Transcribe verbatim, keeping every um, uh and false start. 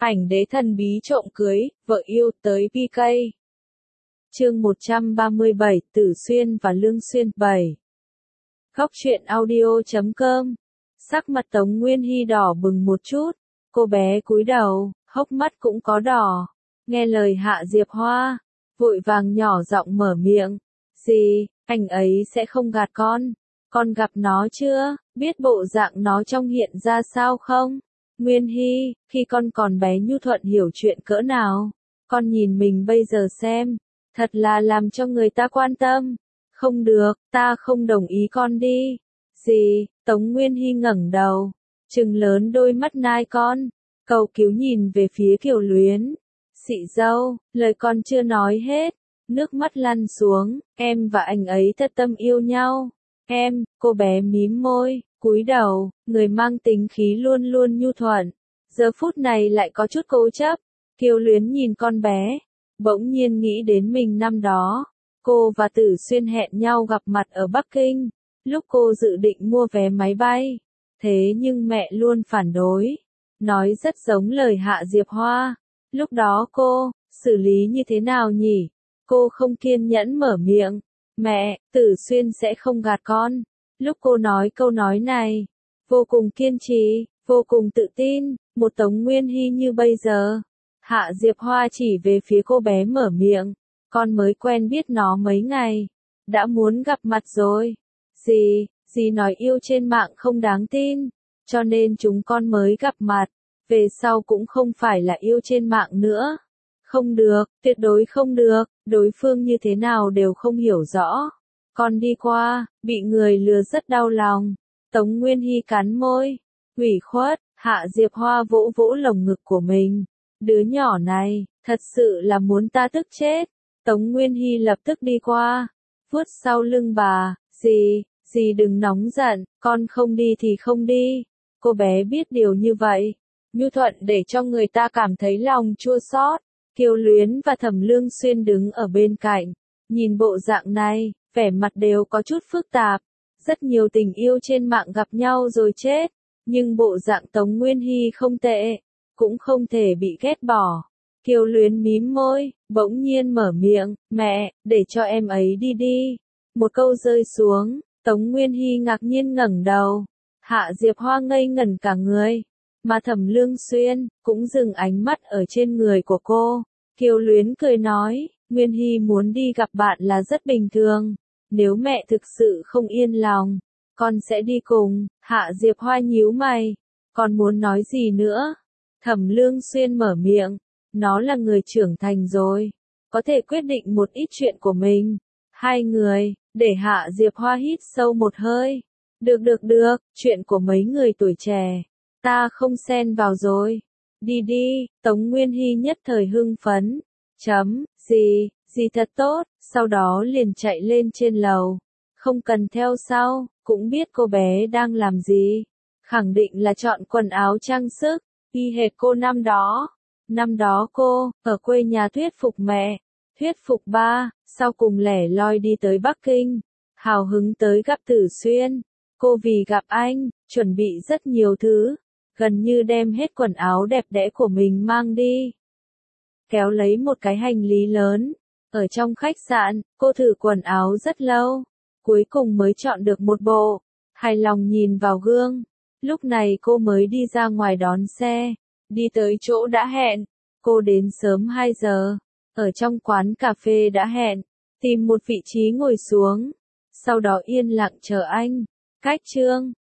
Ảnh đế thần bí trộm cưới, vợ yêu tới pê ca. Chương một trăm ba mươi bảy, Tử Xuyên và Lương Xuyên bảy. Góc truyện audio chấm com. Sắc mặt Tống Nguyên Hy đỏ bừng một chút, cô bé cúi đầu, hốc mắt cũng có đỏ. Nghe lời Hạ Diệp Hoa, vội vàng nhỏ giọng mở miệng. Gì, anh ấy sẽ không gạt con? Con gặp nó chưa, biết bộ dạng nó trông hiện ra sao không? Nguyên Hy, khi con còn bé nhu thuận hiểu chuyện cỡ nào, con nhìn mình bây giờ xem, thật là làm cho người ta quan tâm. Không được, ta không đồng ý con đi. Gì? Tống Nguyên Hy ngẩng đầu, trừng lớn đôi mắt nai con, cầu cứu nhìn về phía Kiều Luyến. Chị dâu, lời con chưa nói hết, nước mắt lăn xuống, em và anh ấy thật tâm yêu nhau. Em, cô bé mím môi, cúi đầu, người mang tính khí luôn luôn nhu thuận, giờ phút này lại có chút cố chấp. Kiều Luyến nhìn con bé, bỗng nhiên nghĩ đến mình năm đó, cô và Tử Xuyên hẹn nhau gặp mặt ở Bắc Kinh, lúc cô dự định mua vé máy bay, thế nhưng mẹ luôn phản đối, nói rất giống lời Hạ Diệp Hoa. Lúc đó cô, xử lý như thế nào nhỉ? Cô không kiên nhẫn mở miệng. Mẹ, Tử Xuyên sẽ không gạt con. Lúc cô nói câu nói này, vô cùng kiên trì, vô cùng tự tin, một Tống Nguyên Hy như bây giờ. Hạ Diệp Hoa chỉ về phía cô bé mở miệng, con mới quen biết nó mấy ngày, đã muốn gặp mặt rồi. Dì, dì nói yêu trên mạng không đáng tin, cho nên chúng con mới gặp mặt, về sau cũng không phải là yêu trên mạng nữa. Không được, tuyệt đối không được, đối phương như thế nào đều không hiểu rõ. Con đi qua, bị người lừa rất đau lòng. Tống Nguyên Hy cắn môi, ủy khuất. Hạ Diệp Hoa vỗ vỗ lồng ngực của mình. Đứa nhỏ này, thật sự là muốn ta tức chết. Tống Nguyên Hy lập tức đi qua, vuốt sau lưng bà. Dì, dì đừng nóng giận, con không đi thì không đi. Cô bé biết điều như vậy, nhu thuận để cho người ta cảm thấy lòng chua xót. Kiều Luyến và Thẩm Lương Xuyên đứng ở bên cạnh, nhìn bộ dạng này, vẻ mặt đều có chút phức tạp. Rất nhiều tình yêu trên mạng gặp nhau rồi chết, nhưng bộ dạng Tống Nguyên Hy không tệ, cũng không thể bị ghét bỏ. Kiều Luyến mím môi, bỗng nhiên mở miệng, mẹ, để cho em ấy đi đi. Một câu rơi xuống, Tống Nguyên Hy ngạc nhiên ngẩng đầu. Hạ Diệp Hoa ngây ngẩn cả người, mà Thẩm Lương Xuyên cũng dừng ánh mắt ở trên người của cô. Kiều Luyến cười nói, Nguyên Hy muốn đi gặp bạn là rất bình thường, nếu mẹ thực sự không yên lòng, con sẽ đi cùng. Hạ Diệp Hoa nhíu mày, còn muốn nói gì nữa? Thẩm Lương Xuyên mở miệng, nó là người trưởng thành rồi, có thể quyết định một ít chuyện của mình. Hai người, để Hạ Diệp Hoa hít sâu một hơi. Được được được, chuyện của mấy người tuổi trẻ, ta không xen vào rồi. Đi đi, Tống Nguyên Hy nhất thời hưng phấn. Chấm, gì, gì thật tốt, sau đó liền chạy lên trên lầu. Không cần theo sau, cũng biết cô bé đang làm gì. Khẳng định là chọn quần áo trang sức, y hệt cô năm đó. Năm đó cô, ở quê nhà thuyết phục mẹ, thuyết phục ba, sau cùng lẻ loi đi tới Bắc Kinh. Hào hứng tới gặp Tử Xuyên. Cô vì gặp anh, chuẩn bị rất nhiều thứ, gần như đem hết quần áo đẹp đẽ của mình mang đi. Kéo lấy một cái hành lý lớn, ở trong khách sạn, cô thử quần áo rất lâu, cuối cùng mới chọn được một bộ, hài lòng nhìn vào gương. Lúc này cô mới đi ra ngoài đón xe, đi tới chỗ đã hẹn. Cô đến sớm hai giờ, ở trong quán cà phê đã hẹn, tìm một vị trí ngồi xuống, sau đó yên lặng chờ anh. Cách chương